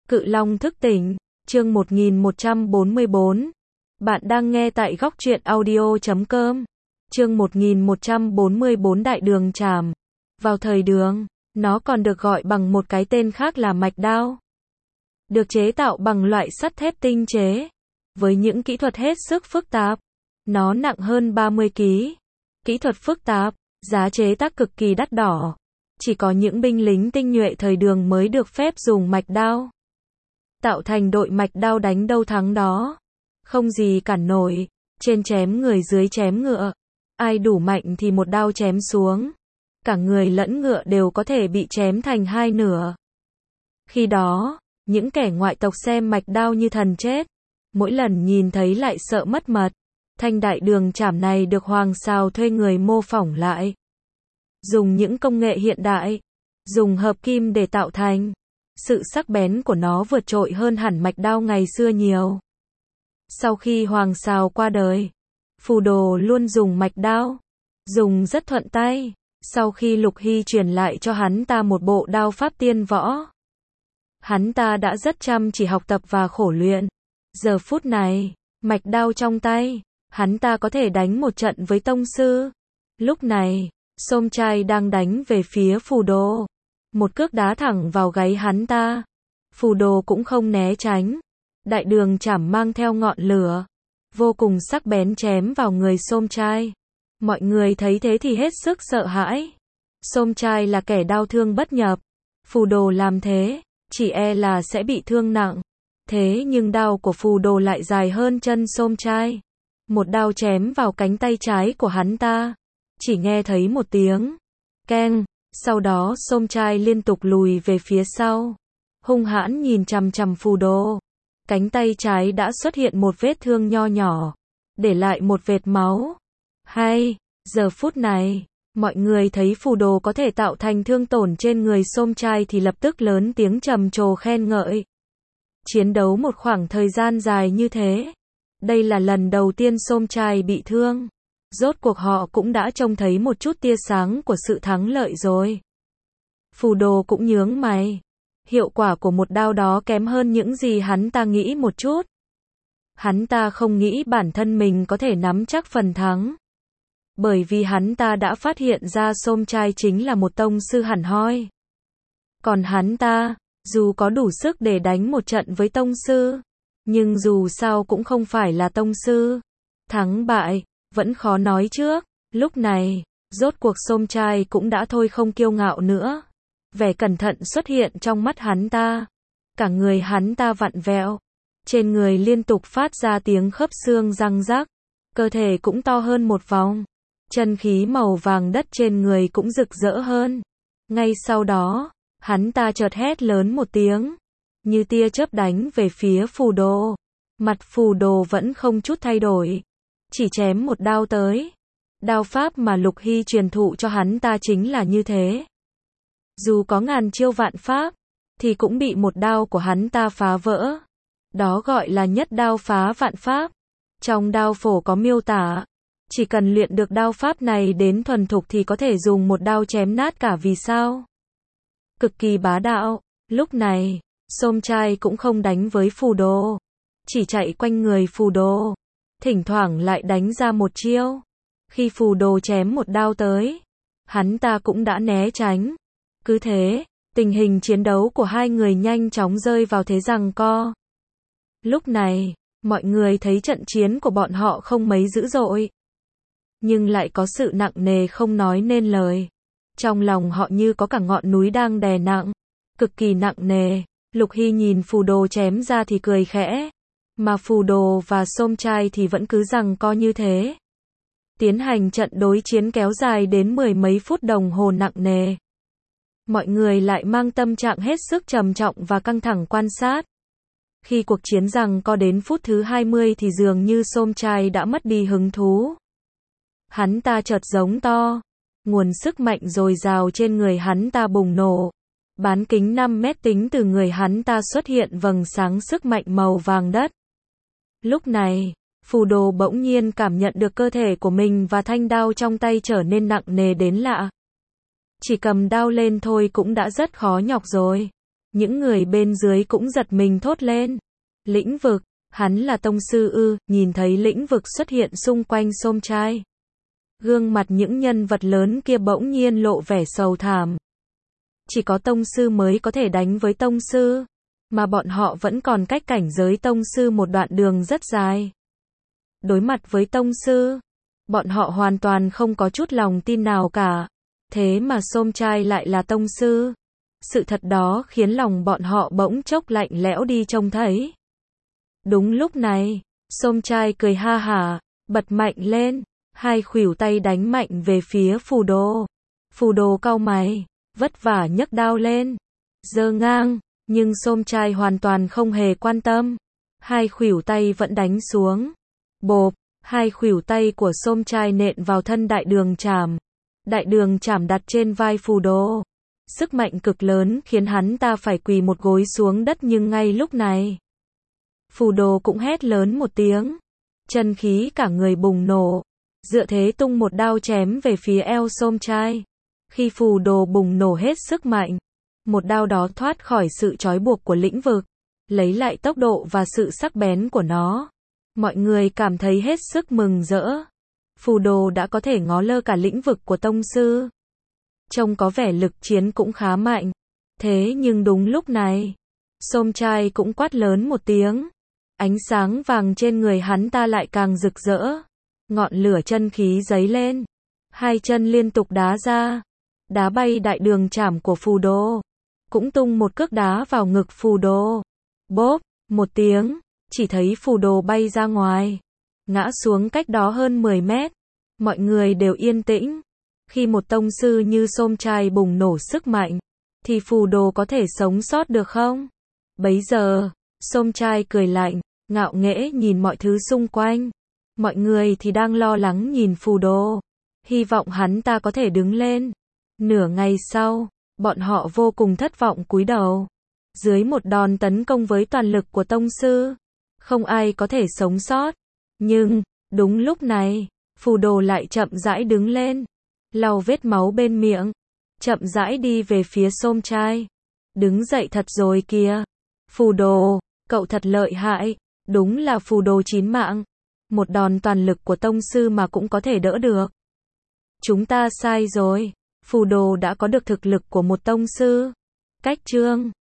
Cự Long thức tỉnh, chương 1144. Bạn đang nghe tại góc truyện audio.com. Chương 1144 Đại đường trảm. Vào thời Đường, nó còn được gọi bằng một cái tên khác là mạch đao. Được chế tạo bằng loại sắt thép tinh chế, với những kỹ thuật hết sức phức tạp. Nó nặng hơn 30 kg. Kỹ thuật phức tạp, giá chế tác cực kỳ đắt đỏ. Chỉ có những binh lính tinh nhuệ thời Đường mới được phép dùng mạch đao. Tạo thành đội mạch đao đánh đâu thắng đó. Không gì cản nổi. Trên chém người dưới chém ngựa. Ai đủ mạnh thì một đao chém xuống. Cả người lẫn ngựa đều có thể bị chém thành hai nửa. Khi đó, những kẻ ngoại tộc xem mạch đao như thần chết. Mỗi lần nhìn thấy lại sợ mất mật. Thanh đại đường trảm này được Hoàng Sào thuê người mô phỏng lại. Dùng những công nghệ hiện đại. Dùng hợp kim để tạo thành. Sự sắc bén của nó vượt trội hơn hẳn mạch đao ngày xưa nhiều. Sau khi Hoàng Sào qua đời, Phù Đồ luôn dùng mạch đao. Dùng rất thuận tay. Sau khi Lục Hy truyền lại cho hắn ta một bộ đao pháp tiên võ. Hắn ta đã rất chăm chỉ học tập và khổ luyện. Giờ phút này, mạch đao trong tay, hắn ta có thể đánh một trận với tông sư. Lúc này, Sôm Trai đang đánh về phía Phù Đồ. Một cước đá thẳng vào gáy hắn ta. Phù Đồ cũng không né tránh. Đại đường trảm mang theo ngọn lửa, vô cùng sắc bén chém vào người Sôm Trai. Mọi người thấy thế thì hết sức sợ hãi. Sôm Trai là kẻ đao thương bất nhập. Phù Đồ làm thế, chỉ e là sẽ bị thương nặng. Thế nhưng đao của Phù Đồ lại dài hơn chân Sôm Trai. Một đao chém vào cánh tay trái của hắn ta. Chỉ nghe thấy một tiếng keng. Sau đó Sôm Trai liên tục lùi về phía sau. Hung hãn nhìn chằm chằm Phù Đồ. Cánh tay trái đã xuất hiện một vết thương nho nhỏ. Để lại một vệt máu. Hay, giờ phút này, mọi người thấy Phù Đồ có thể tạo thành thương tổn trên người Sôm Trai thì lập tức lớn tiếng trầm trồ khen ngợi. Chiến đấu một khoảng thời gian dài như thế. Đây là lần đầu tiên Sôm Trai bị thương. Rốt cuộc họ cũng đã trông thấy một chút tia sáng của sự thắng lợi rồi. Phù Đồ cũng nhướng mày. Hiệu quả của một đao đó kém hơn những gì hắn ta nghĩ một chút. Hắn ta không nghĩ bản thân mình có thể nắm chắc phần thắng. Bởi vì hắn ta đã phát hiện ra Sôm Trai chính là một tông sư hẳn hoi. Còn hắn ta, dù có đủ sức để đánh một trận với tông sư, nhưng dù sao cũng không phải là tông sư. Thắng bại, vẫn khó nói trước. Lúc này, rốt cuộc Sôm Trai cũng đã thôi không kiêu ngạo nữa. Vẻ cẩn thận xuất hiện trong mắt hắn ta. Cả người hắn ta vặn vẹo. Trên người liên tục phát ra tiếng khớp xương răng rắc. Cơ thể cũng to hơn một vòng. Chân khí màu vàng đất trên người cũng rực rỡ hơn. Ngay sau đó, hắn ta chợt hét lớn một tiếng. Như tia chớp đánh về phía Phù Đồ. Mặt Phù Đồ vẫn không chút thay đổi. Chỉ chém một đao tới. Đao pháp mà Lục Hy truyền thụ cho hắn ta chính là như thế. Dù có ngàn chiêu vạn pháp, thì cũng bị một đao của hắn ta phá vỡ. Đó gọi là nhất đao phá vạn pháp. Trong đao phổ có miêu tả, chỉ cần luyện được đao pháp này đến thuần thục thì có thể dùng một đao chém nát cả vì sao. Cực kỳ bá đạo. Lúc này, Sôm Trai cũng không đánh với Phù Đồ. Chỉ chạy quanh người Phù Đồ. Thỉnh thoảng lại đánh ra một chiêu. Khi Phù Đồ chém một đao tới, hắn ta cũng đã né tránh. Cứ thế, tình hình chiến đấu của hai người nhanh chóng rơi vào thế giằng co. Lúc này, mọi người thấy trận chiến của bọn họ không mấy dữ dội. Nhưng lại có sự nặng nề không nói nên lời. Trong lòng họ như có cả ngọn núi đang đè nặng. Cực kỳ nặng nề. Lục Hy nhìn Phù Đồ chém ra thì cười khẽ. Mà Phù Đồ và Sôm Trai thì vẫn cứ giằng co như thế. Tiến hành trận đối chiến kéo dài đến mười mấy phút đồng hồ nặng nề. Mọi người lại mang tâm trạng hết sức trầm trọng và căng thẳng quan sát. Khi cuộc chiến giằng co đến phút thứ 20 thì dường như Sôm Trai đã mất đi hứng thú. Hắn ta chợt giống to. Nguồn sức mạnh dồi dào trên người hắn ta bùng nổ. Bán kính 5 mét tính từ người hắn ta xuất hiện vầng sáng sức mạnh màu vàng đất. Lúc này, Phù Đồ bỗng nhiên cảm nhận được cơ thể của mình và thanh đao trong tay trở nên nặng nề đến lạ. Chỉ cầm đao lên thôi cũng đã rất khó nhọc rồi. Những người bên dưới cũng giật mình thốt lên. Lĩnh vực, hắn là tông sư ư? Nhìn thấy lĩnh vực xuất hiện xung quanh Somchai. Gương mặt những nhân vật lớn kia bỗng nhiên lộ vẻ sầu thảm. Chỉ có tông sư mới có thể đánh với tông sư, mà bọn họ vẫn còn cách cảnh giới tông sư một đoạn đường rất dài. Đối mặt với tông sư, bọn họ hoàn toàn không có chút lòng tin nào cả. Thế mà Somchai lại là tông sư. Sự thật đó khiến lòng bọn họ bỗng chốc lạnh lẽo đi trông thấy. Đúng lúc này, Somchai cười ha hả, bật mạnh lên, hai khuỷu tay đánh mạnh về phía Phù Đồ. Phù Đồ cau mày, vất vả nhấc đao lên, giơ ngang, nhưng Somchai hoàn toàn không hề quan tâm. Hai khuỷu tay vẫn đánh xuống. Bộp, hai khuỷu tay của Somchai nện vào thân đại đường trảm. Đại đường trảm đặt trên vai Phù Đồ. Sức mạnh cực lớn khiến hắn ta phải quỳ một gối xuống đất, nhưng ngay lúc này, Phù Đồ cũng hét lớn một tiếng. Chân khí cả người bùng nổ. Dựa thế tung một đao chém về phía eo Somchai. Khi Phù Đồ bùng nổ hết sức mạnh, một đao đó thoát khỏi sự trói buộc của lĩnh vực, lấy lại tốc độ và sự sắc bén của nó. Mọi người cảm thấy hết sức mừng rỡ. Phù Đồ đã có thể ngó lơ cả lĩnh vực của tông sư. Trông có vẻ lực chiến cũng khá mạnh. Thế nhưng đúng lúc này, Somchai cũng quát lớn một tiếng. Ánh sáng vàng trên người hắn ta lại càng rực rỡ. Ngọn lửa chân khí dấy lên. Hai chân liên tục đá ra. Đá bay đại đường trảm của Phù Đồ. Cũng tung một cước đá vào ngực Phù Đồ. Bốp, một tiếng, chỉ thấy Phù Đồ bay ra ngoài. Ngã xuống cách đó hơn 10 mét. Mọi người đều yên tĩnh. Khi một tông sư như Somchai bùng nổ sức mạnh, thì Phù Đồ có thể sống sót được không? Bấy giờ, Somchai cười lạnh, ngạo nghễ nhìn mọi thứ xung quanh. Mọi người thì đang lo lắng nhìn Phù Đồ, hy vọng hắn ta có thể đứng lên. Nửa ngày sau, bọn họ vô cùng thất vọng cúi đầu. Dưới một đòn tấn công với toàn lực của tông sư, không ai có thể sống sót. Nhưng, đúng lúc này, Phù Đồ lại chậm rãi đứng lên, lau vết máu bên miệng, chậm rãi đi về phía Somchai. Đứng dậy thật rồi kìa. Phù Đồ, cậu thật lợi hại. Đúng là Phù Đồ chín mạng. Một đòn toàn lực của tông sư mà cũng có thể đỡ được. Chúng ta sai rồi. Phù Đồ đã có được thực lực của một tông sư. Cách chương